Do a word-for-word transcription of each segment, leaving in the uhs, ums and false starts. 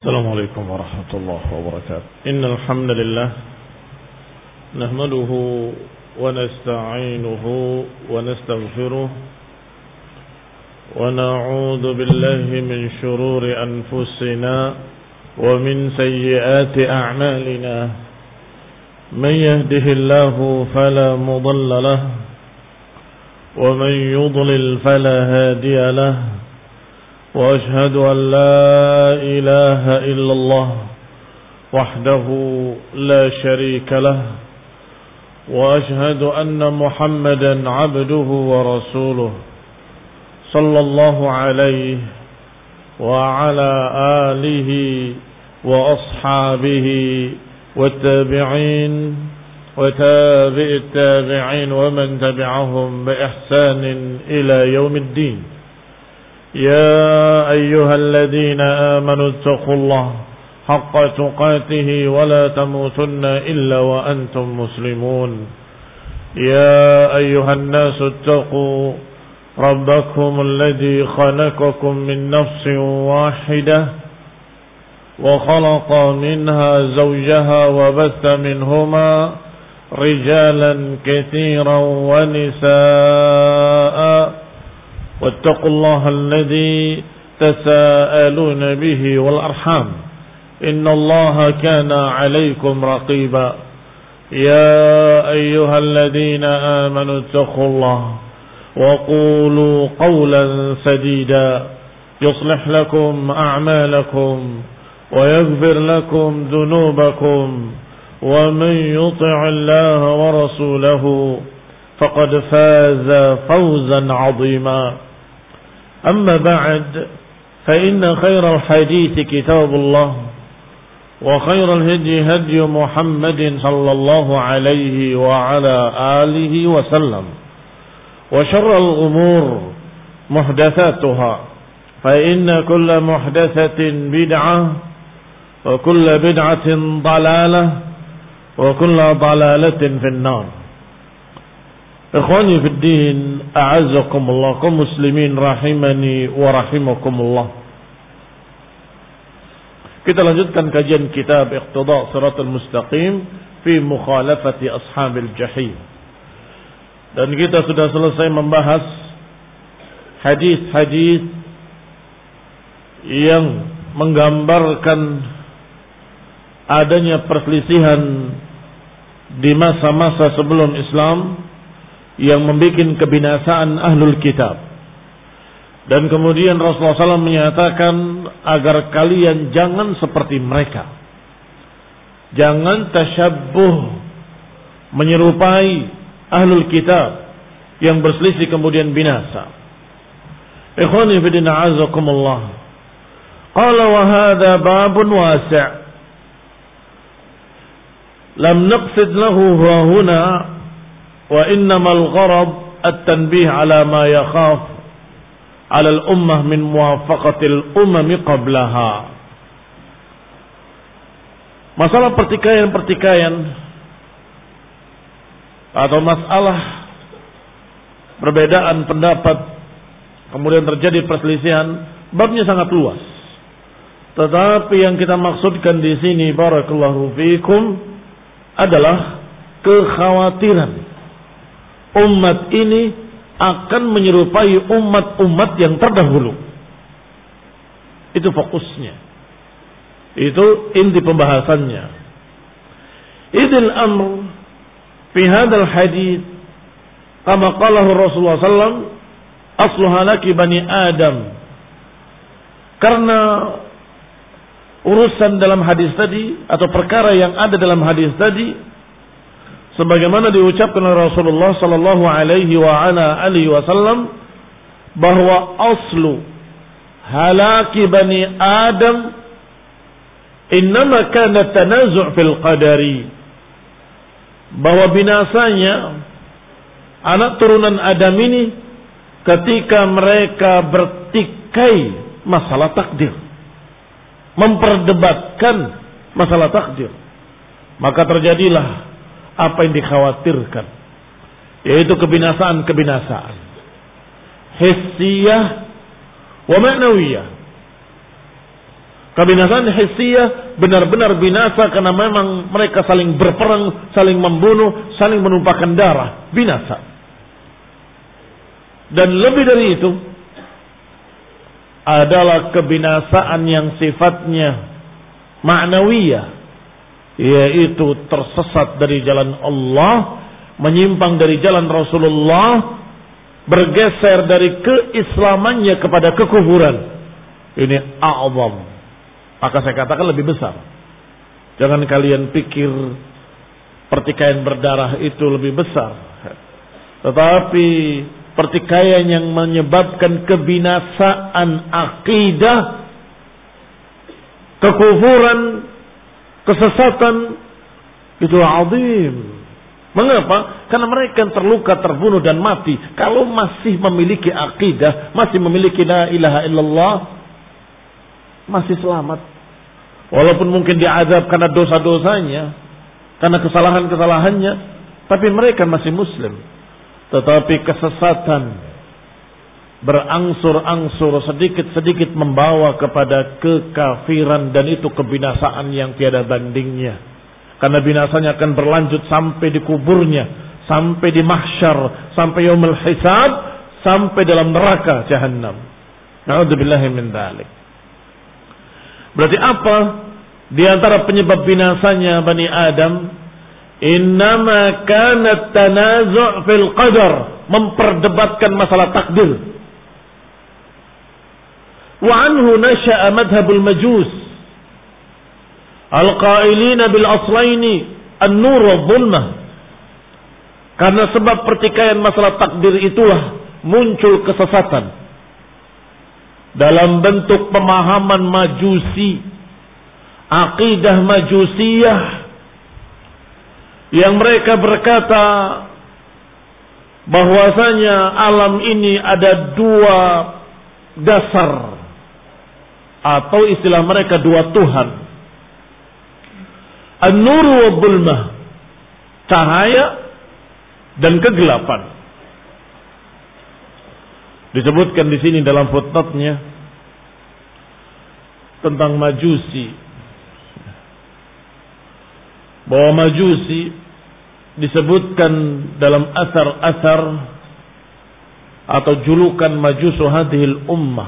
السلام عليكم ورحمة الله وبركاته. إن الحمد لله نحمده ونستعينه ونستغفره ونعوذ بالله من شرور أنفسنا ومن سيئات أعمالنا. من يهده الله فلا مضل له ومن يضلل فلا هادي له. وأشهد أن لا إله إلا الله وحده لا شريك له. وأشهد أن محمدا عبده ورسوله صلى الله عليه وعلى آله وأصحابه والتابعين وتابع التابعين ومن تبعهم بإحسان إلى يوم الدين. يا أيها الذين آمنوا اتقوا الله حق تقاته ولا تموتن إلا وأنتم مسلمون. يا أيها الناس اتقوا ربكم الذي خلقكم من نفس واحدة وخلق منها زوجها وبث منهما رجالا كثيرا ونساء. واتقوا الله الذي تساءلون به والأرحام إن الله كان عليكم رقيبا. يا أيها الذين آمنوا اتقوا الله وقولوا قولا سديدا يصلح لكم أعمالكم ويغفر لكم ذنوبكم ومن يطع الله ورسوله فقد فاز فوزا عظيما. أما بعد فإن خير الحديث كتاب الله وخير الهدي هدي محمد صلى الله عليه وعلى آله وسلم. وشر الأمور محدثاتها فإن كل محدثة بدعة وكل بدعة ضلالة وكل ضلالة في النار. Ikhwani fid din, a'azzakumullah, kaum muslimin rahimani wa rahimakumullah. Kita lanjutkan kajian kitab Iqtida' Shiratal Mustaqim fi mukhalafati ashabil jahim. Dan kita sudah selesai membahas hadis-hadis yang menggambarkan adanya perselisihan di masa-masa sebelum Islam yang membuat kebinasaan ahlul kitab. Dan kemudian Rasulullah shallallahu alaihi wasallam menyatakan agar kalian jangan seperti mereka, jangan tasyabbuh, menyerupai ahlul kitab yang berselisih kemudian binasa. Ikhwani fi din, a'azakumullah. Qala wa hadha babun wasi', lam naqsid lahu huna wa innamal gharad at-tanbih ala ma yakhaf ala al-ummah min muwafaqatil umami qablaha. Masalah pertikaian-pertikaian atau masalah perbedaan pendapat kemudian terjadi perselisihan, babnya sangat luas. Tetapi yang kita maksudkan di sini barakallahu fiikum adalah kekhawatiran umat ini akan menyerupai umat-umat yang terdahulu. Itu fokusnya. Itu inti pembahasannya. Idil amr fi hadzal hadits kama qala Rasulullah sallallahu alaihi wasallam asluha laki bani Adam. Karena urusan dalam hadis tadi atau perkara yang ada dalam hadis tadi sebagaimana diucapkan oleh Rasulullah sallallahu alaihi wa ala alihi wasallam bahwa aslu halaki bani Adam innama kana tanazu' fil qadari, bahwa binasanya anak turunan Adam ini ketika mereka bertikai masalah takdir, memperdebatkan masalah takdir, maka terjadilah apa yang dikhawatirkan, yaitu kebinasaan-kebinasaan hissiyah wa ma'nawiyah. Kebinasaan hissiyah benar-benar binasa karena memang mereka saling berperang, saling membunuh, saling menumpahkan darah, binasa. Dan lebih dari itu adalah kebinasaan yang sifatnya ma'nawiyah, yaitu tersesat dari jalan Allah, menyimpang dari jalan Rasulullah, bergeser dari keislamannya kepada kekufuran. Ini a'zam. Maka saya katakan lebih besar. Jangan kalian pikir pertikaian berdarah itu lebih besar. Tetapi pertikaian yang menyebabkan kebinasaan akidah, kekufuran, kesesatan, itu azim. Mengapa? Karena mereka yang terluka, terbunuh dan mati, kalau masih memiliki akidah, masih memiliki la ilaha illallah, masih selamat. Walaupun mungkin diazab karena dosa-dosanya, karena kesalahan-kesalahannya, tapi mereka masih muslim. Tetapi kesesatan berangsur-angsur, sedikit-sedikit membawa kepada kekafiran, dan itu kebinasaan yang tiada bandingnya. Karena binasanya akan berlanjut sampai di kuburnya, sampai di mahsyar, sampai yaumul hisab, sampai dalam neraka jahannam. Na'udzubillahi min dzalik. Berarti apa di antara penyebab binasanya Bani Adam? Innama kanat tanazu' fil qadar, memperdebatkan masalah takdir. Wa anhu nasha'a madhabul majus al-qailina bil aslaini an-nur wa dhulmah. Karena sebab pertikaian masalah takdir itulah muncul kesesatan dalam bentuk pemahaman majusi, akidah majusiyah, yang mereka berkata bahwasanya alam ini ada dua dasar, atau istilah mereka dua Tuhan. An-nur wa dhulmah, cahaya dan kegelapan. Disebutkan di sini dalam footnote-nya tentang majusi, bahwa majusi disebutkan dalam asar-asar atau julukan majusu hadhil ummah,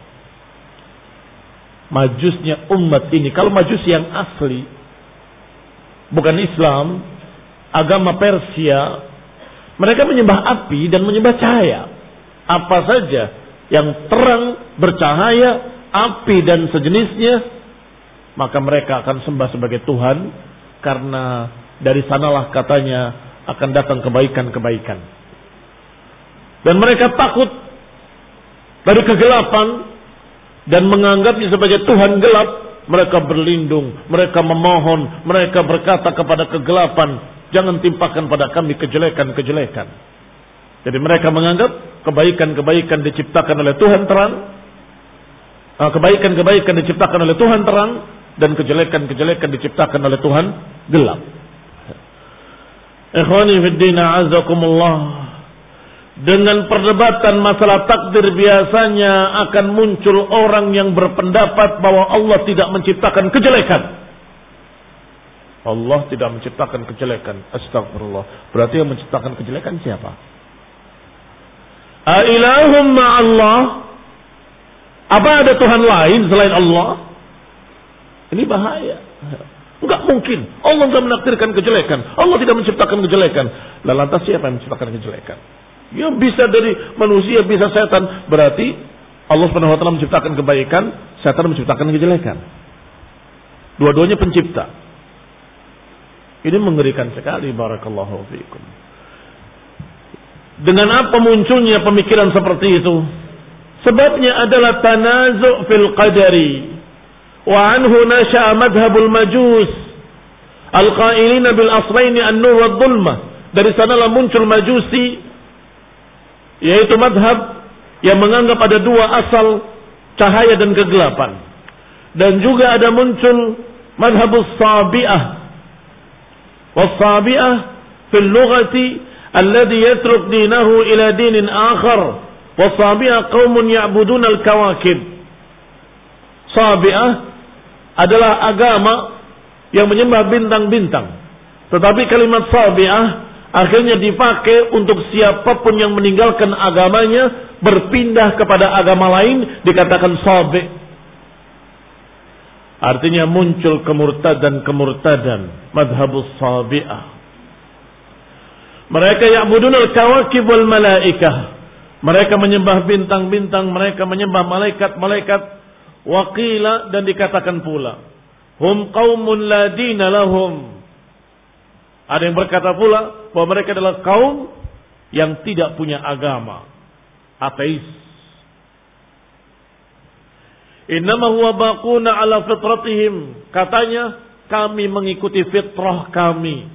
majusnya umat ini. Kalau majus yang asli, bukan Islam, agama Persia, mereka menyembah api dan menyembah cahaya. Apa saja yang terang, bercahaya, api dan sejenisnya, maka mereka akan sembah sebagai Tuhan, karena dari sanalah katanya akan datang kebaikan-kebaikan. Dan mereka takut dari kegelapan dan menganggapnya sebagai Tuhan gelap. Mereka berlindung, mereka memohon, mereka berkata kepada kegelapan, jangan timpakan pada kami kejelekan-kejelekan. Jadi mereka menganggap kebaikan-kebaikan diciptakan oleh Tuhan terang, kebaikan-kebaikan diciptakan oleh Tuhan terang, dan kejelekan-kejelekan diciptakan oleh Tuhan gelap. Ikhwani fid din, a'azakumullah. Dengan perdebatan masalah takdir biasanya akan muncul orang yang berpendapat bahwa Allah tidak menciptakan kejelekan. Allah tidak menciptakan kejelekan. Astagfirullah. Berarti yang menciptakan kejelekan siapa? Ailahum ma'allah, apa ada Tuhan lain selain Allah? Ini bahaya. Enggak mungkin. Allah enggak menakdirkan kejelekan. Allah tidak menciptakan kejelekan. Lalu lantas siapa yang menciptakan kejelekan? Ya bisa dari manusia, bisa setan. Berarti Allah Subhanahu wa taala menciptakan kebaikan, setan menciptakan kejelekan. Dua-duanya pencipta. Ini mengerikan sekali. Barakallahu fiikum. Dengan apa munculnya pemikiran seperti itu? Sebabnya adalah tanazu' fil qadari. Wa anhu nasha'a madhabul majus al-qailina bil aslaini an-nur wa dhulmah. Dari sanalah muncul majusi, yaitu madhab yang menganggap ada dua asal, cahaya dan kegelapan. Dan juga ada muncul madhabus sabi'ah. Was sabi'ah fil lughati alladhi yatruk dinahu ila dinin akhar. Was sabi'ah qaumun ya'budun al-kawakib. Sabi'ah adalah agama yang menyembah bintang-bintang. Tetapi kalimat sabi'ah akhirnya dipakai untuk siapapun yang meninggalkan agamanya, berpindah kepada agama lain, dikatakan sabi'. Artinya muncul kemurtadan-kemurtadan, madhabus sabi'ah. Mereka ya'budunal kawakib wal malaikah. Mereka menyembah bintang-bintang, mereka menyembah malaikat-malaikat. Waqila, dan dikatakan pula, hum qaumun la dina lahum. Ada yang berkata pula bahwa mereka adalah kaum yang tidak punya agama, ateis. Innama huwa baquna ala fitratihim. Katanya, kami mengikuti fitrah kami.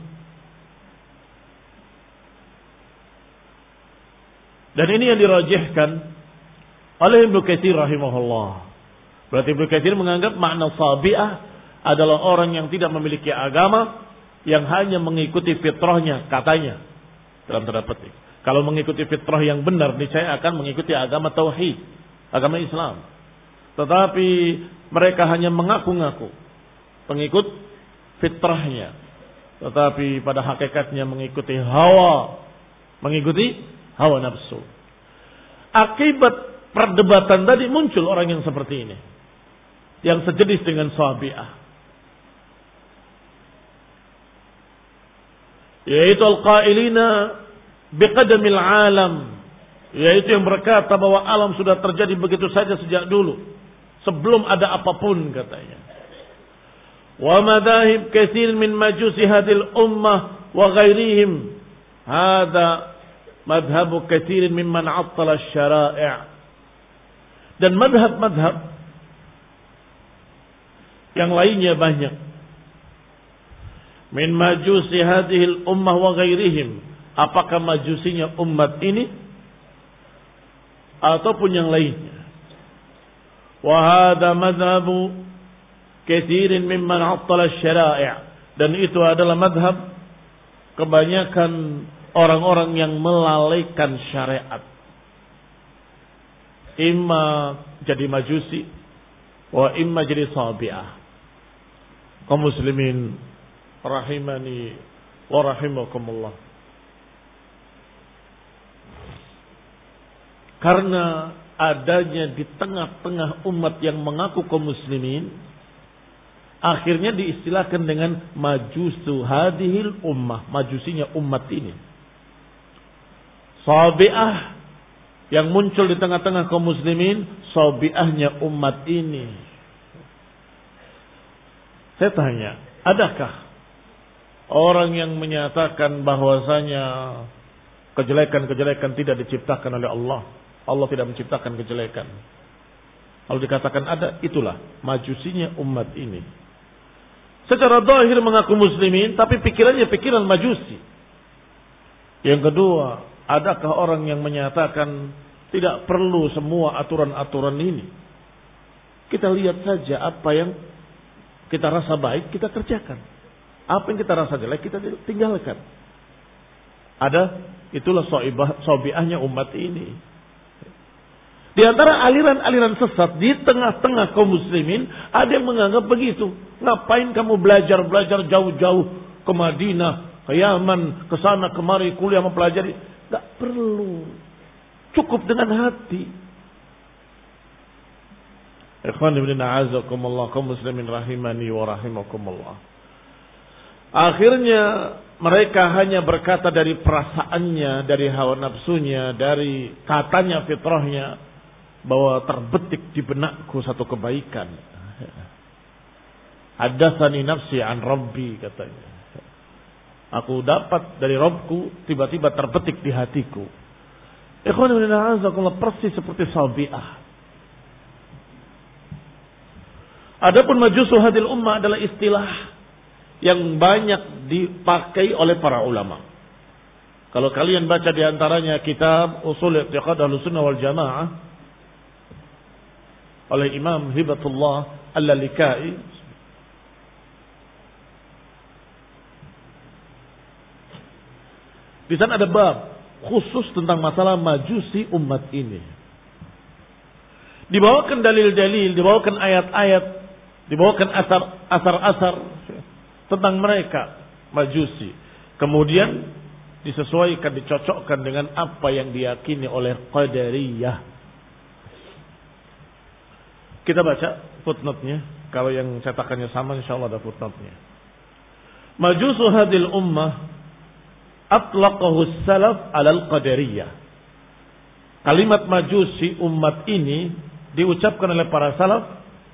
Dan ini yang dirajihkan oleh Ibnu Katsir rahimahullah. Berarti Ibnu Katsir menganggap makna sabi'ah adalah orang yang tidak memiliki agama, yang hanya mengikuti fitrahnya, katanya, dalam tanda petik. Kalau mengikuti fitrah yang benar, niscaya akan mengikuti agama tauhid, agama Islam. Tetapi mereka hanya mengaku-ngaku pengikut fitrahnya, tetapi pada hakikatnya mengikuti hawa, mengikuti hawa nafsu. Akibat perdebatan tadi muncul orang yang seperti ini, yang sejenis dengan sabi'ah, yaitu al-qailina biqadamil alam, yaitu yang berkata bahwa alam sudah terjadi begitu saja sejak dulu, sebelum ada apapun, katanya. Wa madahib katsir min majusi hadil ummah wa ghairihim, hada madhabu katsir mimman 'attala asy-syara'i'. Dan madhab-madhab yang lainnya banyak. Min majusi hadhil ummah wa ghairihim, apakah majusinya umat ini ataupun yang lainnya. Wa hadha madhabu katsirin mimman 'attala asy-syara'i', dan itu adalah madhab kebanyakan orang-orang yang melalaikan syariat. Imma jadi majusi, wa imma jadi sabi'ah. Kaum muslimin rahimani wa rahimakumullah. Karena adanya di tengah-tengah umat yang mengaku kaum muslimin, akhirnya diistilahkan dengan majusu hadhil ummah, majusinya umat ini. Sabi'ah yang muncul di tengah-tengah kaum muslimin, sabi'ahnya umat ini. Saya tanya, adakah orang yang menyatakan bahwasanya kejelekan-kejelekan tidak diciptakan oleh Allah? Allah tidak menciptakan kejelekan. Kalau dikatakan ada, itulah majusinya umat ini. Secara zahir mengaku muslimin, tapi pikirannya pikiran majusi. Yang kedua, adakah orang yang menyatakan tidak perlu semua aturan-aturan ini? Kita lihat saja apa yang kita rasa baik, kita kerjakan. Apa yang kita rasa jelek, kita tinggalkan. Ada, itulah sabi'ahnya umat ini. Di antara aliran-aliran sesat di tengah-tengah kaum muslimin, ada yang menganggap begitu. Ngapain kamu belajar-belajar jauh-jauh ke Madinah, ke Yaman, ke sana kemari kuliah mempelajari? Tidak perlu. Cukup dengan hati. Ikhwan ibn a'azakumullah, kaum muslimin rahimani wa rahimakumullah. Akhirnya mereka hanya berkata dari perasaannya, dari hawa nafsunya, dari katanya fitrahnya, bahwa terbetik di benakku satu kebaikan. Hadatsani nafsi an rabbi, katanya. Aku dapat dari Rabbku, tiba-tiba terbetik di hatiku. Ikhwan ibn a'azakumullah, persis seperti sabi'ah. Adapun majusu hadil ummah adalah istilah yang banyak dipakai oleh para ulama. Kalau kalian baca di antaranya kitab Ushul I'tiqad Ahlussunnah wal Jamaah oleh Imam Hibatullah Al-Lalikai, di sana ada bab khusus tentang masalah majusi umat ini. Dibawakan dalil-dalil, dibawakan ayat-ayat Dibawakan asar, asar-asar tentang mereka Majusi. Kemudian disesuaikan, dicocokkan dengan apa yang diyakini oleh Qadariyah. Kita baca footnote-nya. Kalau yang cetakannya sama, insyaallah ada footnote-nya. Majusu hadil ummah atlaqahu salaf alal qadariyah. Kalimat majusi umat ini diucapkan oleh para salaf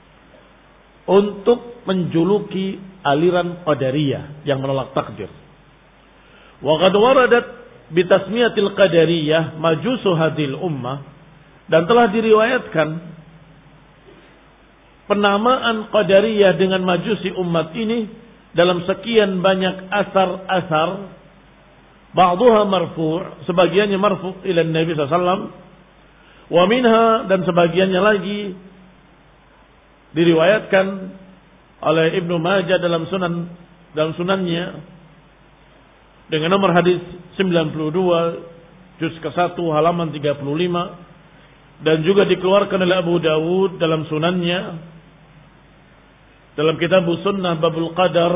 untuk menjuluki aliran qadariyah yang menolak takdir. Wa qad waradat bitasmiyatil qadariyah majusu hadil ummah, dan telah diriwayatkan penamaan qadariyah dengan majusi umat ini dalam sekian banyak asar-asar. Ba'duha marfu', sebagiannya marfu' ila Nabi sallallahu alaihi wasallam, wa minha, dan sebagiannya lagi diriwayatkan oleh Ibnu Majah dalam sunan dalam sunannya dengan nomor hadis sembilan puluh dua juz ke satu halaman tiga puluh lima, dan juga dikeluarkan oleh Abu Dawud dalam sunannya dalam kitab Sunnah Babul Qadar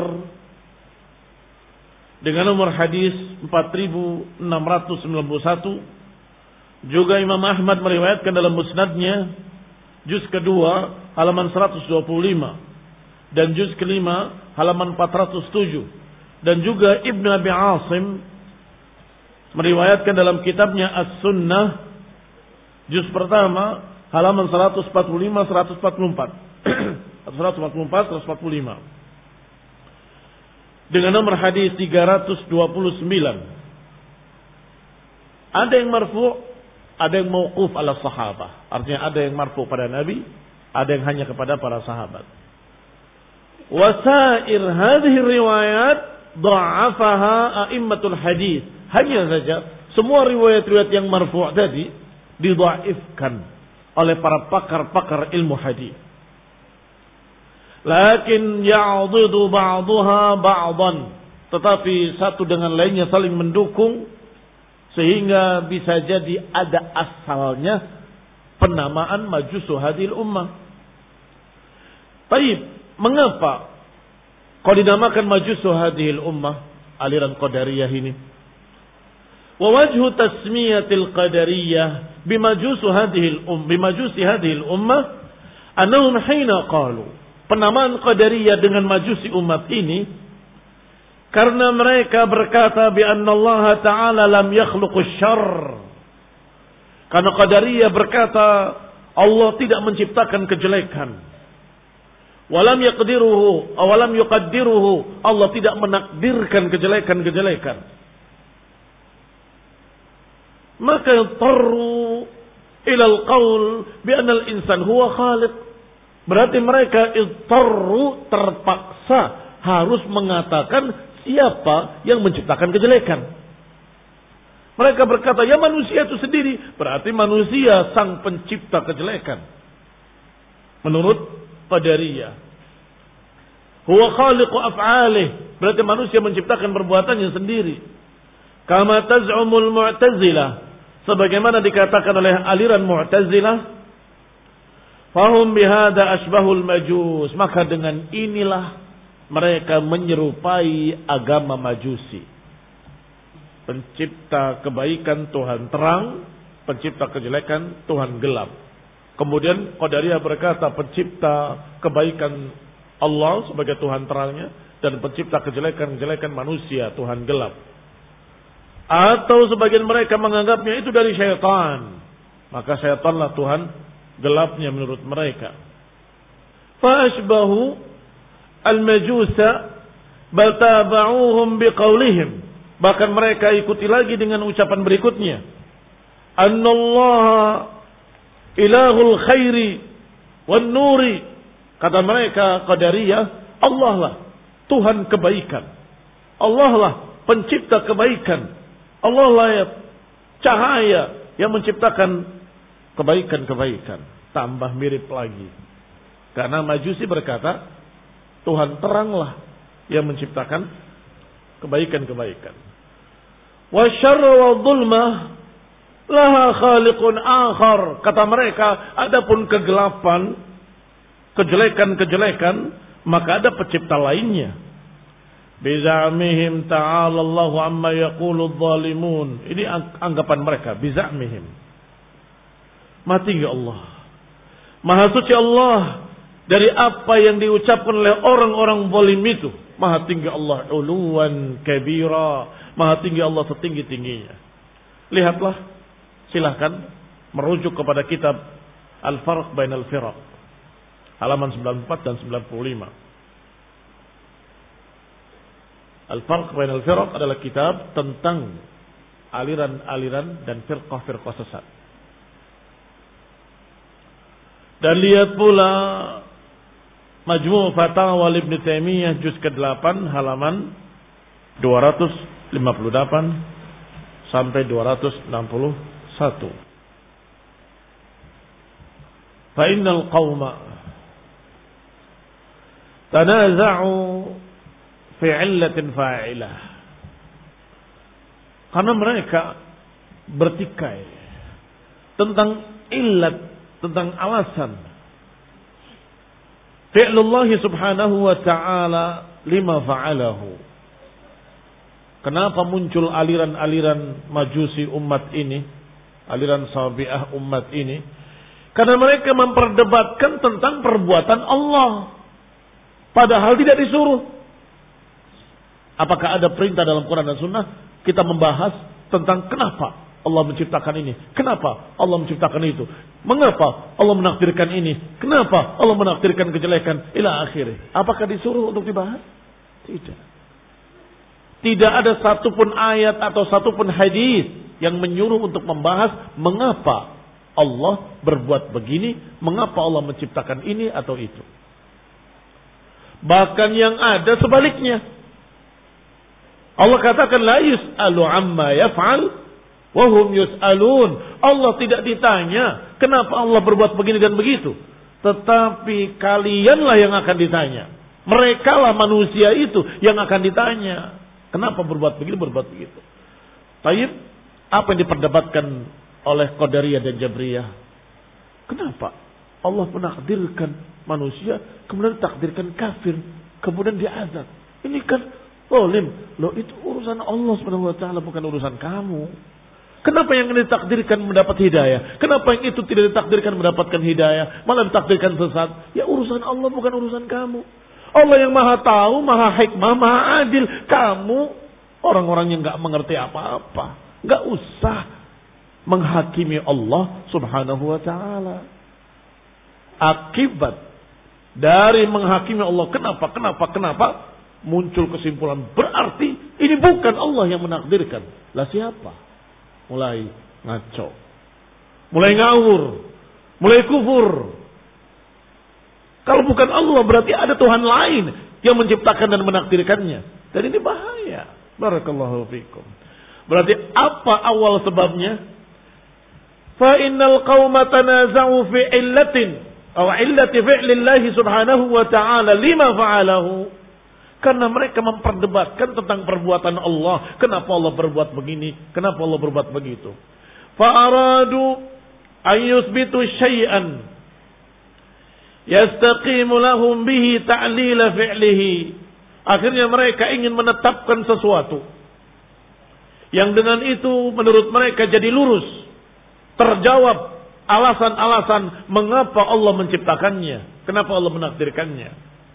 dengan nomor hadis empat ribu enam ratus sembilan puluh satu. Juga Imam Ahmad meriwayatkan dalam musnadnya juz kedua halaman seratus dua puluh lima dan juz kelima halaman empat ratus tujuh, dan juga Ibnu Abi Asim meriwayatkan dalam kitabnya As-Sunnah juz pertama halaman seratus empat puluh lima seratus empat puluh empat seratus empat puluh empat seratus empat puluh lima dengan nomor hadis tiga ratus dua puluh sembilan. Ada yang marfu', ada yang mauquf ala sahabah. Artinya ada yang marfu' pada Nabi, ada yang hanya kepada para sahabat. Wasair hadhihi riwayat dha'afaha a'immatul hadis. Hanya saja semua riwayat-riwayat yang marfu' tadi didhaifkan oleh para pakar-pakar ilmu hadis. Lakin ya'dhidu ba'daha ba'dan, tetapi satu dengan lainnya saling mendukung sehingga bisa jadi ada asalnya penamaan majusu hadil ummah. Baik, mengapa kau dinamakan majusu hadil ummah, aliran qadariyah ini? Wa wajhu tasmiyatil qadariyah bimajusu hadil um bimajusi hadil ummah annahum hina qalu, penamaan qadariyah dengan majusi umat ini karena mereka berkata bi anna Allah Ta'ala lam yakhluqus syarr. Karena qadariyah berkata Allah tidak menciptakan kejelekan. Walam yaqdiruhu, awalam yuqaddiruhu, Allah tidak menakdirkan kejelekan-kejelekan. Maka tarru ila al-qaul bi anna al-insan huwa khaliq. Berarti mereka idtarru, terpaksa harus mengatakan siapa yang menciptakan kejelekan. Mereka berkata, ya manusia itu sendiri. Berarti manusia sang pencipta kejelekan. Menurut Qadariyah. Huwa khaliqu af'alih. Berarti manusia menciptakan perbuatannya sendiri. Kama taz'umul Mu'tazilah. Sebagaimana dikatakan oleh aliran Mu'tazilah. Fahum bihada asbahul majus. Maka dengan inilah mereka menyerupai agama majusi. Pencipta kebaikan Tuhan terang, pencipta kejelekan Tuhan gelap. Kemudian Qadariyah berkata pencipta kebaikan Allah sebagai Tuhan terangnya, dan pencipta kejelekan-kejelekan manusia Tuhan gelap. Atau sebagian mereka menganggapnya itu dari syaitan, maka syaitanlah Tuhan gelapnya menurut mereka. Fa'ashbahu al-majusa bal taba'uhum biqaulihim. Bahkan mereka ikuti lagi dengan ucapan berikutnya. Annallaha ilahul khairi wan nuri. Kata mereka Qadariyah, Allah lah Tuhan kebaikan. Allah lah pencipta kebaikan. Allah lah ya cahaya yang menciptakan kebaikan-kebaikan. Tambah mirip lagi. Karena Majusi berkata, Tuhan teranglah yang menciptakan kebaikan-kebaikan. Wa syarra wa dhulma laha khaliqun akhar. Kata mereka, adapun kegelapan kejelekan-kejelekan, maka ada pencipta lainnya. Bizamihim ta'ala Allahu amma yaqulu adh-dhalimun. Ini anggapan mereka, bizamihim. Maha tinggi Allah, maha suci Allah dari apa yang diucapkan oleh orang-orang zalim itu. Maha tinggi Allah uluwan kabira, maha tinggi Allah setinggi-tingginya. Lihatlah, silahkan merujuk kepada kitab Al-Farq Bainal Firaq, halaman sembilan puluh empat dan sembilan puluh lima. Al-Farq Bainal Firaq adalah kitab tentang aliran-aliran dan firqah-firqah sesat. Dan lihat pula Majmu' Fatawa Ibnu Taimiyah juz kedelapan halaman dua ratus lima puluh delapan sampai dua ratus enam puluh satu. Fa innal qauma tanaza'u fi 'illatin fa'ilah. Karena mereka bertikai tentang illat, tentang alasan fi'lullah subhanahu wa ta'ala lima fa'alahu. Kenapa muncul aliran-aliran majusi umat ini, aliran sabi'ah umat ini? Karena mereka memperdebatkan tentang perbuatan Allah, padahal tidak disuruh. Apakah ada perintah dalam Quran dan Sunnah kita membahas tentang kenapa Allah menciptakan ini, kenapa Allah menciptakan itu, mengapa Allah menakdirkan ini, kenapa Allah menakdirkan kejelekan, ila akhirnya. Apakah disuruh untuk dibahas? Tidak. Tidak ada satupun ayat atau satupun hadis yang menyuruh untuk membahas mengapa Allah berbuat begini, mengapa Allah menciptakan ini atau itu. Bahkan yang ada sebaliknya. Allah katakan la yus'alu amma yaf'al wa hum yus'alun. Allah tidak ditanya kenapa Allah berbuat begini dan begitu, tetapi kalianlah yang akan ditanya. Merekalah manusia itu yang akan ditanya kenapa berbuat begini, berbuat begitu. Taib, apa yang diperdebatkan oleh Qadariyah dan Jabriyah? Kenapa Allah menakdirkan manusia, kemudian takdirkan kafir, kemudian diazab? Ini kan zalim. Loh, itu urusan Allah Subhanahu wa taala, bukan urusan kamu. Kenapa yang ini ditakdirkan mendapat hidayah? Kenapa yang itu tidak ditakdirkan mendapatkan hidayah, malah ditakdirkan sesat? Ya urusan Allah, bukan urusan kamu. Allah yang maha tahu, maha hikmah, maha adil. Kamu orang-orang yang gak mengerti apa-apa, gak usah menghakimi Allah Subhanahu wa taala. Akibat dari menghakimi Allah, kenapa, kenapa, kenapa, muncul kesimpulan berarti ini bukan Allah yang menakdirkan. Lah siapa? Mulai ngaco, mulai ngawur, mulai kufur. Kalau bukan Allah berarti ada Tuhan lain yang menciptakan dan menakdirkannya. Dan ini bahaya. Barakallahu fikum. Berarti apa awal sebabnya? Fa innal qauma tanaza'u fi illatin aw illati fi'lillahi subhanahu wa ta'ala lima fa'alahu. Karena mereka memperdebatkan tentang perbuatan Allah. Kenapa Allah berbuat begini? Kenapa Allah berbuat begitu? Fa'aradu ayyusbitu syai'an yastaqimu lahum bihi ta'lila fi'lihi. Akhirnya mereka ingin menetapkan sesuatu yang dengan itu menurut mereka jadi lurus, terjawab alasan-alasan mengapa Allah menciptakannya, kenapa Allah menakdirkannya.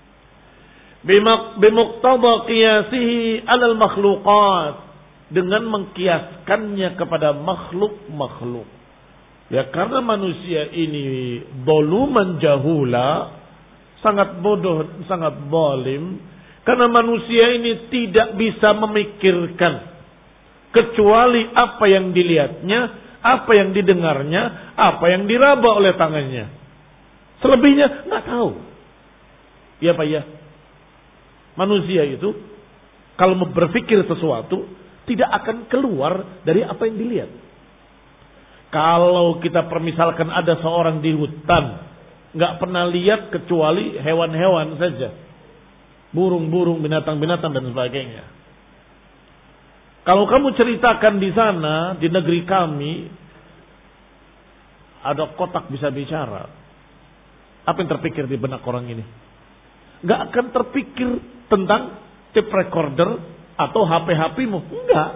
Bimuqtada qiyasihi 'alal makhluqat, dengan mengkiaskannya kepada makhluk-makhluk. Ya karena manusia ini doluman jahula, sangat bodoh, sangat zalim. Karena manusia ini tidak bisa memikirkan kecuali apa yang dilihatnya, apa yang didengarnya, apa yang diraba oleh tangannya. Selebihnya nggak tahu. Ya Pak ya. Manusia itu kalau berpikir sesuatu tidak akan keluar dari apa yang dilihat. Kalau kita permisalkan ada seorang di hutan, nggak pernah lihat kecuali hewan-hewan saja, burung-burung, binatang-binatang dan sebagainya. Kalau kamu ceritakan di sana, di negeri kami, ada kotak bisa bicara, Apa yang terpikir di benak orang ini? Gak akan terpikir tentang tape recorder atau H P H P-mu. Enggak.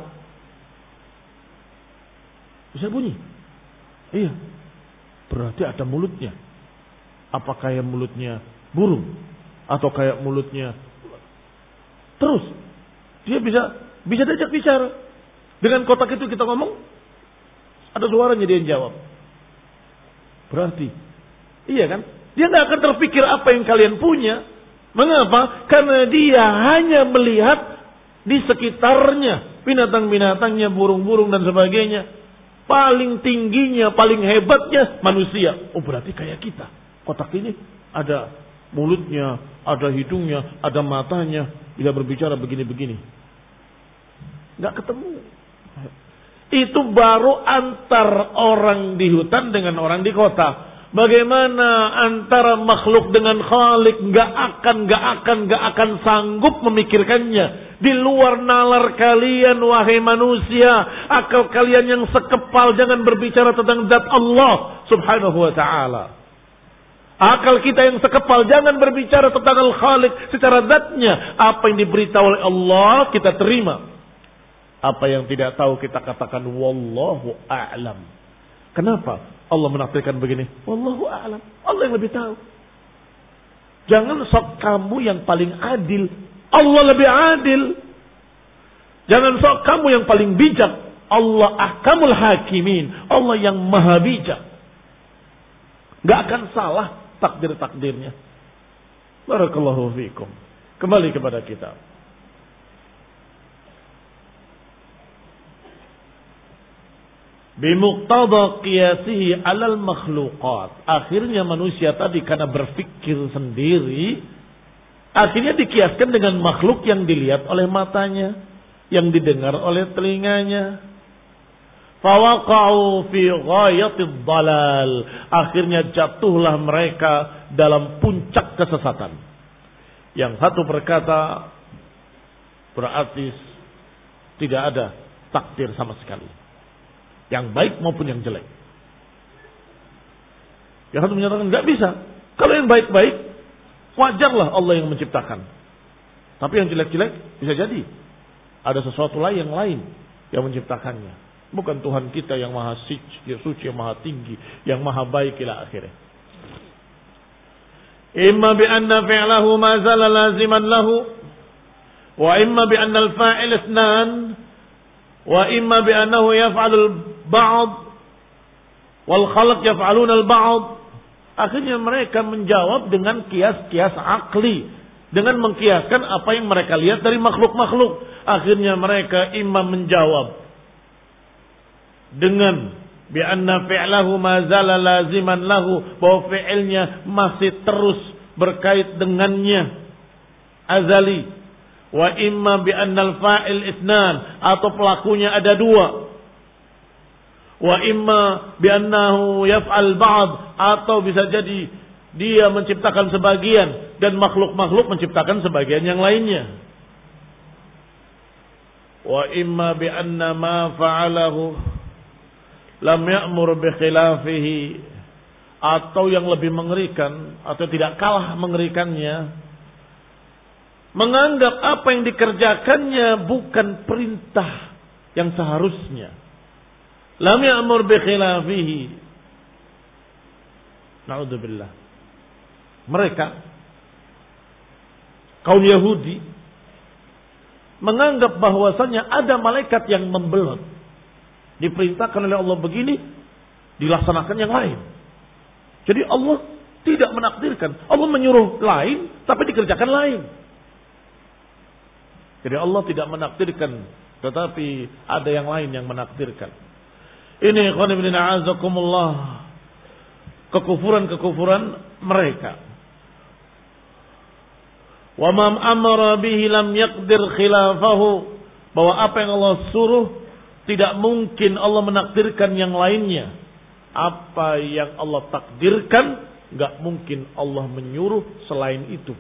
Bisa bunyi. Iya. Berarti ada mulutnya. Apa kayak mulutnya burung? Atau kayak mulutnya. Terus. Dia bisa bisa diajak bicara. Dengan kotak itu kita ngomong. Ada suaranya dia yang jawab. Berarti. Iya kan? Dia nggak akan terpikir apa yang kalian punya. Mengapa? Karena dia hanya melihat di sekitarnya. Binatang-binatangnya, burung-burung dan sebagainya. Paling tingginya, paling hebatnya manusia. Oh berarti kayak kita. Kotak ini ada mulutnya, ada hidungnya, ada matanya. Bisa berbicara begini-begini. Nggak ketemu. Itu baru antar orang di hutan dengan orang di kota. Bagaimana antara makhluk dengan Khalik? Nggak akan, nggak akan, nggak akan sanggup memikirkannya. Di luar nalar kalian, wahai manusia. Akal kalian yang sekepal, jangan berbicara tentang zat Allah subhanahu wa ta'ala. Akal kita yang sekepal, jangan berbicara tentang Al-Khalik secara zatnya. Apa yang diberitahu oleh Allah, kita terima. Apa yang tidak tahu, kita katakan wallahu a'lam. Kenapa Allah menafsirkan begini? Wallahu a'lam. Allah yang lebih tahu. Jangan sok kamu yang paling adil. Allah lebih adil. Jangan sok kamu yang paling bijak. Allah ahkamul hakimin. Allah yang maha bijak. Gak akan salah takdir-takdirnya. Barakallahu fiikum. Kembali kepada kita. Bimuqtada qiyasihi alal makhluqat. Akhirnya manusia tadi karena berpikir sendiri, akhirnya dikiaskan dengan makhluk yang dilihat oleh matanya, yang didengar oleh telinganya. Fawaqa'u fi ghayatid dalal. Akhirnya jatuhlah mereka dalam puncak kesesatan. Yang satu berkata berarti tidak ada takdir sama sekali. Yang baik maupun yang jelek. Yang satu menyatakan nggak bisa. Kalau yang baik-baik, wajarlah Allah yang menciptakan. Tapi yang jelek-jelek bisa jadi ada sesuatu lain yang lain yang menciptakannya. Bukan Tuhan kita yang maha suci, yang suci, yang maha tinggi, yang maha baik ila akhirnya. Imma bi anna fi'lahu ma zala laziman lahu, wa imma bi anna al-fa'il ithnan, wa imma bi annahu yaf'alul ba'd wal khalq yaf'aluna al-ba'd. Akhirnya mereka menjawab dengan kias-kias akli, dengan mengkiaskan apa yang mereka lihat dari makhluk-makhluk. Akhirnya mereka imam menjawab dengan bi anna fi'lahu ma zala laziman lahu, bahwa fi'ilnya masih terus berkait dengannya, azali. Wa imma bi annal fa'il itsnan, atau pelakunya ada dua. Wa imma bi annahu yaf'al ba'd, atau bisa jadi dia menciptakan sebagian dan makhluk-makhluk menciptakan sebagian yang lainnya. Wa imma bi anna ma fa'alahu lam ya'mur bi khilafihi, atau yang lebih mengerikan atau tidak kalah mengerikannya, menganggap apa yang dikerjakannya bukan perintah yang seharusnya. Lam ya'mur bi khilafihi. Na'udzubillah. Mereka, kaum Yahudi, menganggap bahwasanya ada malaikat yang membelot. Diperintahkan oleh Allah begini, dilaksanakan yang lain. Jadi Allah tidak menakdirkan. Allah menyuruh lain, tapi dikerjakan lain. Jadi Allah tidak menakdirkan, tetapi ada yang lain yang menakdirkan. Ini ikhwan ibn a'azakumullah, kekufuran-kekufuran mereka. Wa man amara bihi lam yaqdir khilafahu, bahwa apa yang Allah suruh tidak mungkin Allah menakdirkan yang lainnya. Apa yang Allah takdirkan enggak mungkin Allah menyuruh selain itu.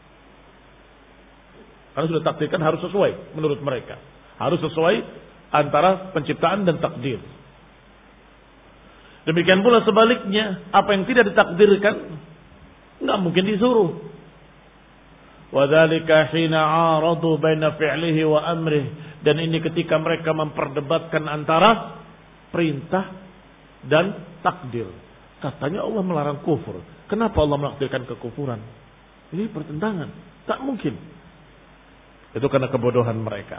Karena sudah takdirkan harus sesuai menurut mereka. Harus sesuai antara penciptaan dan takdir. Demikian pula sebaliknya, apa yang tidak ditakdirkan Enggak mungkin disuruh. Wa dzalika hina 'aradu baina fi'lihi wa amrihi. Dan ini ketika mereka memperdebatkan antara perintah dan takdir. Katanya Allah melarang kufur. Kenapa Allah menakdirkan kekufuran? Ini pertentangan. Tak mungkin. Itu karena kebodohan mereka.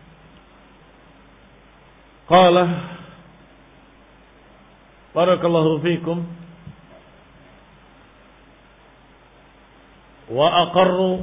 Qala barakallahu fikum wa aqarru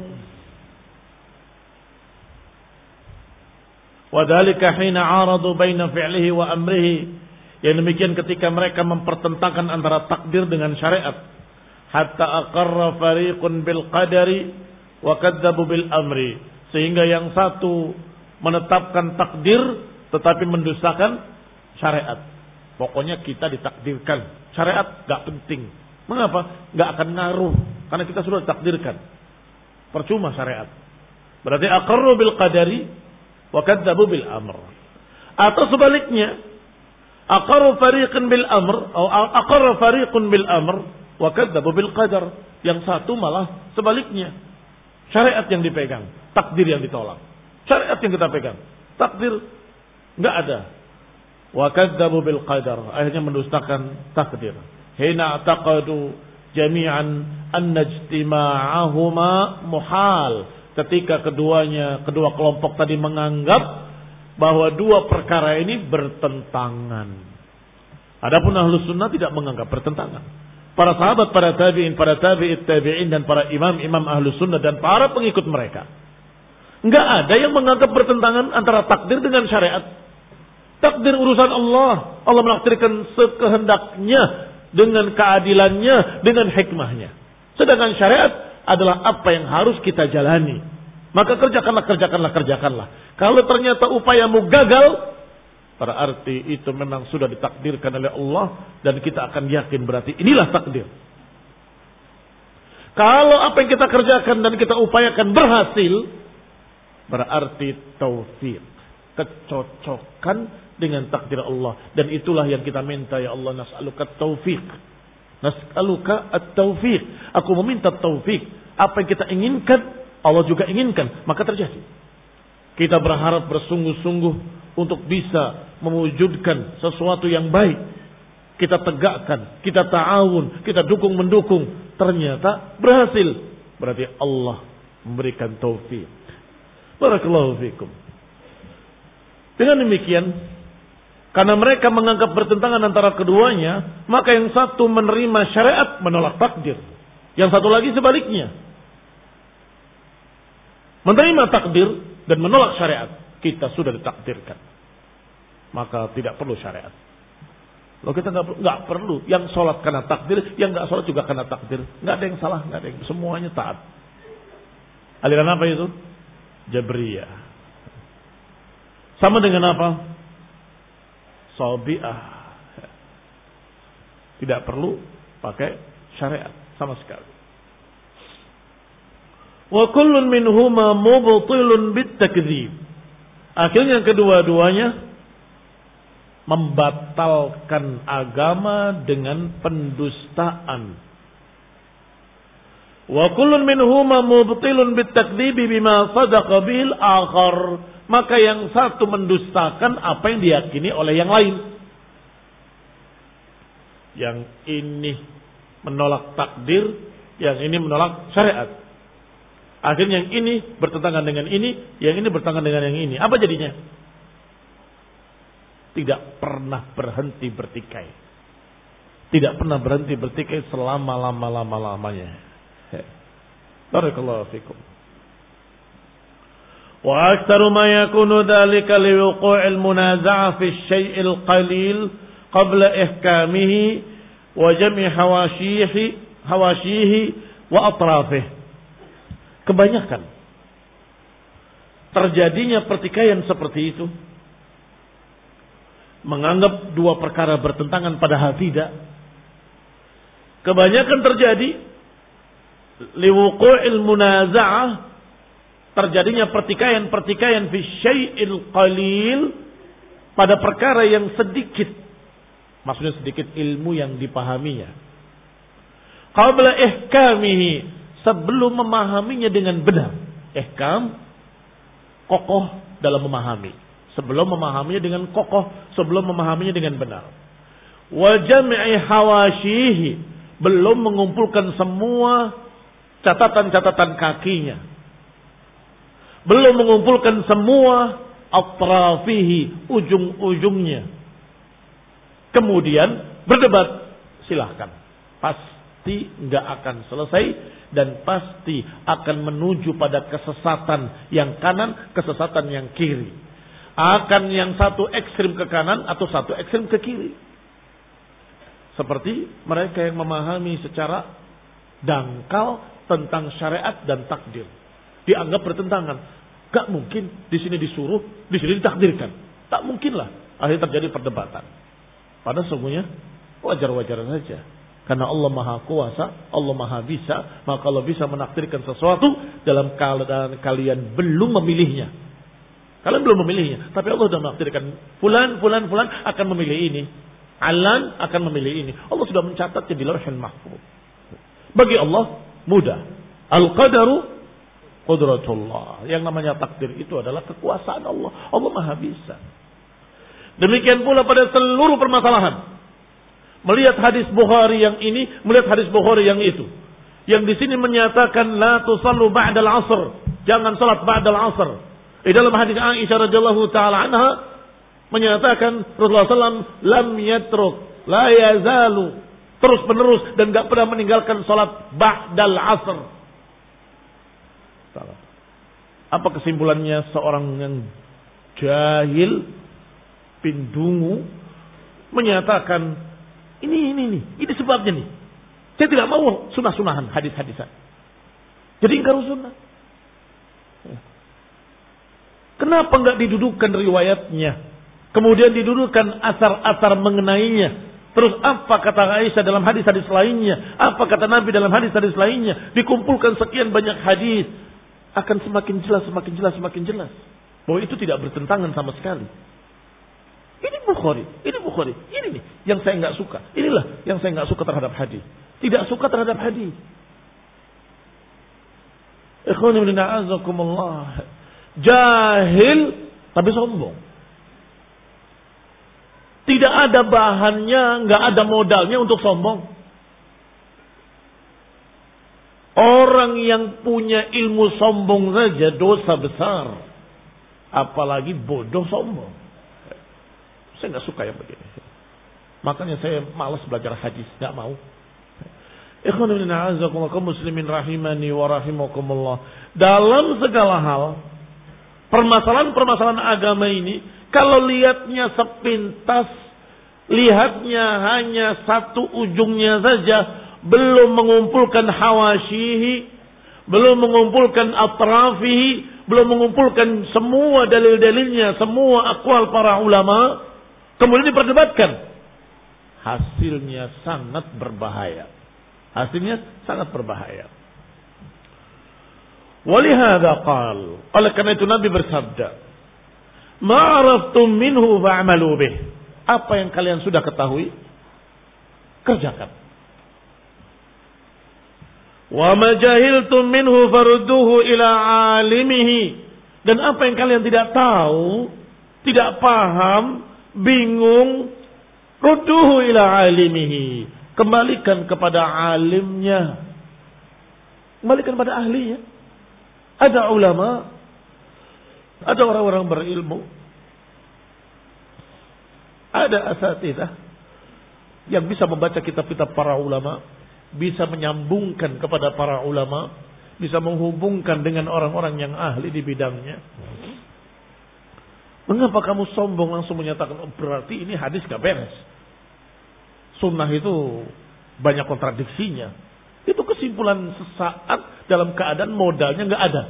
wa dzalika hina 'aradu baina fi'lihi wa amrihi. Yang demikian ketika mereka mempertentangkan antara takdir dengan syariat. Hatta aqarra fariqun bil qadari wa kadzabu bil amri. Sehingga yang satu menetapkan takdir tetapi mendustakan syariat. Pokoknya kita ditakdirkan. Syariat gak penting. Mengapa? Gak akan ngaruh. Karena kita sudah ditakdirkan. Percuma syariat. Berarti aqarru bil qadari wa kadzabu bil amr. Atau sebaliknya, aqarru fariqun bil amr atau aqarra fariqun bil amr wa kadzabu bil qadar. Yang satu malah sebaliknya. Syariat yang dipegang, takdir yang ditolak. Syariat yang kita pegang, takdir enggak ada. Wa kadzabu bil qadar, akhirnya mendustakan takdir. Hina taqadu jami'an anna ijtima'ahuma muhal. Ketika keduanya, kedua kelompok tadi menganggap bahwa dua perkara ini bertentangan. Adapun Ahlus Sunnah tidak menganggap bertentangan. Para sahabat, para tabi'in, para tabi'it tabi'in dan para imam-imam Ahlus Sunnah dan para pengikut mereka. Enggak ada yang menganggap bertentangan antara takdir dengan syariat. Takdir urusan Allah. Allah menakdirkan sekehendaknya dengan keadilannya, dengan hikmahnya. Sedangkan syariat adalah apa yang harus kita jalani. Maka kerjakanlah, kerjakanlah, kerjakanlah. Kalau ternyata upayamu gagal, berarti itu memang sudah ditakdirkan oleh Allah dan kita akan yakin berarti inilah takdir. Kalau apa yang kita kerjakan dan kita upayakan berhasil, berarti taufik, kecocokan dengan takdir Allah. Dan itulah yang kita minta, ya Allah, nas'aluka taufik. Nas'aluka at-taufik. Aku meminta taufik. Apa yang kita inginkan, Allah juga inginkan, maka terjadi. Kita berharap bersungguh-sungguh untuk bisa mewujudkan sesuatu yang baik. Kita tegakkan, kita ta'awun, kita dukung-mendukung. Ternyata berhasil. Berarti Allah memberikan taufik. Barakallahu fikum. Dengan demikian, karena mereka menganggap bertentangan antara keduanya, maka yang satu menerima syariat, menolak takdir. Yang satu lagi sebaliknya. Menerima takdir dan menolak syariat. Kita sudah ditakdirkan. Maka tidak perlu syariat. Loh, kita nggak nggak perlu. Yang sholat karena takdir, yang nggak sholat juga karena takdir. Nggak ada yang salah, nggak ada yang, semuanya taat. Aliran apa itu? Jabriyah. Sama dengan apa? Sabi'ah. Tidak perlu pakai syariat sama sekali. Wa kullun minhuma mubtilun bitakdzib. Akhirnya kedua-duanya membatalkan agama dengan pendustaan. Wa kullun minhuma mubtilun bitakdzib bima sadaqa bil akhar. Maka yang satu mendustakan apa yang diyakini oleh yang lain. Yang ini menolak takdir, yang ini menolak syariat. Akhirnya yang ini bertentangan dengan ini, yang ini bertentangan dengan yang ini. Apa jadinya? Tidak pernah berhenti bertikai. Tidak pernah berhenti bertikai selama lama-lama-lamanya. Barakallahu fikum. Wa aktsaru ma yakunu dzalika liwuqu'il munaza'ah fi asy-syai'il qalil qabla ihkamihi wa jam'i hawashihi hawashihi wa atrafihi. Kebanyakan terjadinya pertikaian seperti itu, menganggap dua perkara bertentangan padahal tidak. Kebanyakan terjadi liwuqu'il munaza'ah, terjadinya pertikaian-pertikaian fi syai'il qalil, pada perkara yang sedikit. Maksudnya sedikit ilmu yang dipahaminya. qabla ihkamihi, sebelum memahaminya dengan benar. Ihkam, kokoh dalam memahami. Sebelum memahaminya dengan kokoh, sebelum memahaminya dengan benar. Wa jam'i hawashihi, belum mengumpulkan semua catatan-catatan kakinya. Belum mengumpulkan semua atrafihi, ujung-ujungnya. Kemudian berdebat, silahkan. Pasti nggak akan selesai dan pasti akan menuju pada kesesatan yang kanan, kesesatan yang kiri. Akan yang satu ekstrim ke kanan atau satu ekstrim ke kiri. Seperti mereka yang memahami secara dangkal tentang syariat dan takdir. Dianggap bertentangan. Gak mungkin di sini disuruh, di sini ditakdirkan. Tak mungkinlah. Akhirnya terjadi perdebatan. Padahal sesungguhnya wajar-wajar saja. Karena Allah Maha Kuasa, Allah Maha Bisa. Maka Allah bisa menakdirkan sesuatu dalam keadaan kalian belum memilihnya. Kalian belum memilihnya. Tapi Allah sudah menakdirkan. Fulan, fulan, fulan akan memilih ini. Alan akan memilih ini. Allah sudah mencatatnya di Lauhul Mahfuz. Bagi Allah mudah. Al-qadaru qudratullah. Yang namanya takdir itu adalah kekuasaan Allah. Allah Maha Bisa. Demikian pula pada seluruh permasalahan. Melihat hadis Bukhari yang ini, melihat hadis Bukhari yang itu. Yang di sini menyatakan la tusallu ba'dal asr. Jangan salat ba'dal asr. Di dalam hadis Aisyah radhiyallahu taala anha menyatakan Rasulullah sallallahu alaihi wasallam lam yatruk, la yazalu, terus menerus dan enggak pernah meninggalkan salat ba'dal asr. Apa kesimpulannya seorang yang jahil, pindungu, menyatakan ini, ini, ini, ini sebabnya nih. Saya tidak mau sunah-sunahan, hadis-hadisan. Jadi ingkar sunnah. Kenapa enggak didudukkan riwayatnya? Kemudian didudukkan asar-asar mengenainya. Terus apa kata Aisyah dalam hadis-hadis lainnya? Apa kata Nabi dalam hadis-hadis lainnya? Dikumpulkan sekian banyak hadis. Akan semakin jelas, semakin jelas, semakin jelas. Bahwa itu tidak bertentangan sama sekali. Ini Bukhari, ini Bukhari, ini nih yang saya nggak suka. Inilah yang saya nggak suka terhadap hadis. Tidak suka terhadap hadis. Ikhwani fillah, a'azakumullah. Jahil tapi sombong. Tidak ada bahannya, nggak ada modalnya untuk sombong. Orang yang punya ilmu sombong saja dosa besar. Apalagi bodoh sombong. Saya nggak suka yang begini. Makanya saya malas belajar hadis, nggak mau. Ikhwan fillah, a'azakumullah, kaum muslimin rahimani wa rahimakumullah. Dalam segala hal, permasalahan-permasalahan agama ini, kalau lihatnya sepintas, lihatnya hanya satu ujungnya saja, belum mengumpulkan hawasyihi, belum mengumpulkan atrafihi, belum mengumpulkan semua dalil-dalilnya, semua aqwal para ulama, kemudian diperdebatkan, hasilnya sangat berbahaya. Hasilnya sangat berbahaya. Walihada qal, oleh karena itu Nabi bersabda, ma'araftum minhu fa'amalu bih. Apa yang kalian sudah ketahui, kerjakan. Wa ma jahiltum minhu farudduhu ila alimihi. Dan apa yang kalian tidak tahu, tidak paham, bingung, rudduhu ila alimihi. Kembalikan kepada alimnya. Kembalikan pada ahlinya. Ada ulama, ada orang-orang berilmu, ada asatidzah yang bisa membaca kitab-kitab para ulama, bisa menyambungkan kepada para ulama, bisa menghubungkan dengan orang-orang yang ahli di bidangnya. Mengapa kamu sombong langsung menyatakan, oh, berarti ini hadis gak beres? Sunnah itu banyak kontradiksinya. Itu kesimpulan sesaat dalam keadaan modalnya gak ada.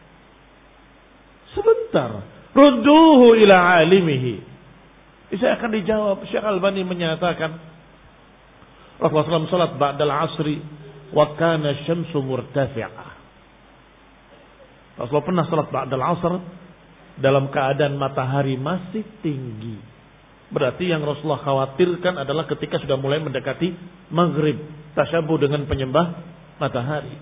Sebentar. Rudduhu ila alimihi. Saya akan dijawab. Syekh Albani menyatakan, Rasulullah shallallahu alaihi wasallam salat ba'dal asri wa kana syamsu murtafi'ah. Rasulullah pernah salat ba'dal asr dalam keadaan matahari masih tinggi. Berarti yang Rasulullah khawatirkan adalah ketika sudah mulai mendekati maghrib. tasyabuh dengan penyembah matahari.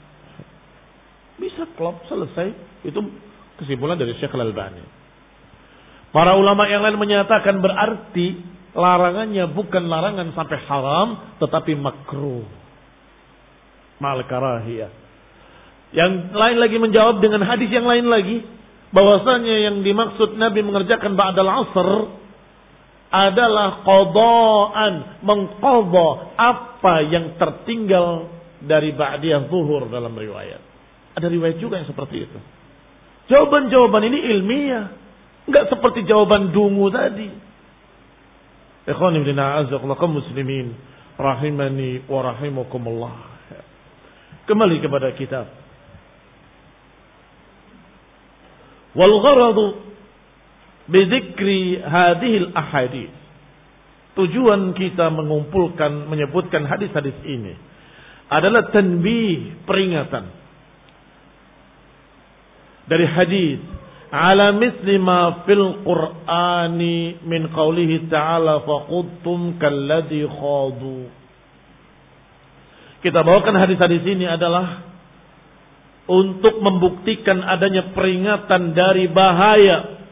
Bisa klop, selesai. Itu kesimpulan dari Syekh Al-Albani. Para ulama yang lain menyatakan berarti larangannya bukan larangan sampai haram, tetapi makruh. Mal karahiyah. Yang lain lagi menjawab dengan hadis yang lain lagi, bahwasanya yang dimaksud Nabi mengerjakan ba'dal asr adalah qadaan, mengqadha apa yang tertinggal dari ba'diyah zuhur dalam riwayat. Ada riwayat juga yang seperti itu. Jawaban-jawaban ini ilmiah, enggak seperti jawaban dungu tadi. Ikhwan ibn a'azakullah kaum muslimin rahimani wa rahimakumullah. Kembali kepada kitab. Wal gharadu bidzikri hadhil ahadits. Tujuan kita mengumpulkan menyebutkan hadis-hadis ini adalah tanbih, peringatan dari hadis ala misli ma fil Qur'ani min qawlihi ta'ala faqudtum kalladhi khadu. Kita bawakan hadis-hadis ini adalah untuk membuktikan adanya peringatan dari bahaya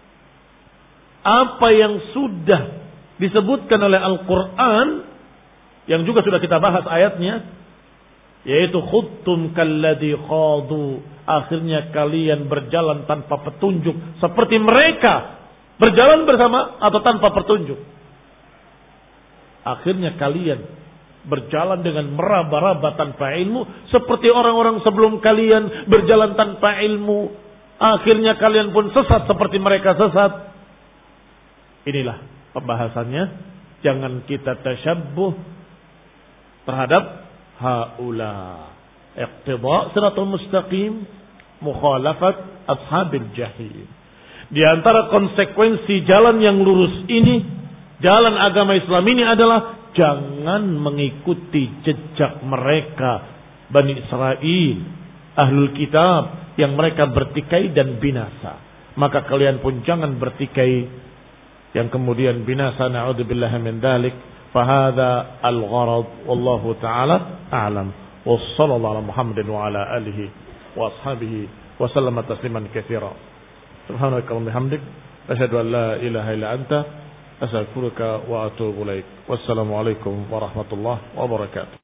apa yang sudah disebutkan oleh Al-Quran, yang juga sudah kita bahas ayatnya, yaitu khuttum kalladhi khadu. Akhirnya kalian berjalan tanpa petunjuk seperti mereka berjalan bersama atau tanpa petunjuk. Akhirnya kalian berjalan dengan meraba-raba tanpa ilmu seperti orang-orang sebelum kalian berjalan tanpa ilmu. Akhirnya kalian pun sesat seperti mereka sesat. Inilah pembahasannya. Jangan kita tasyabbuh terhadap haula. Iqtida' siratal mustaqim, mukhalafat ashabil jahim. Di antara konsekuensi jalan yang lurus ini, jalan agama Islam ini adalah jangan mengikuti jejak mereka, Bani Israel, Ahlul Kitab, yang mereka bertikai dan binasa. Maka kalian pun jangan bertikai yang kemudian binasa. Na'udzubillahi min dzalik. Fahadha al-gharad wallahu ta'ala a'lam. Wassallallahu ala Muhammadin wa ala alihi wa ashabihi wa sallama tasliman katsira. Subhanaka wa bihamdik asyhadu an la ilaha illa anta astaghfiruka wa atubu ilaik. Wassalamu alaikum warahmatullahi wabarakatuh.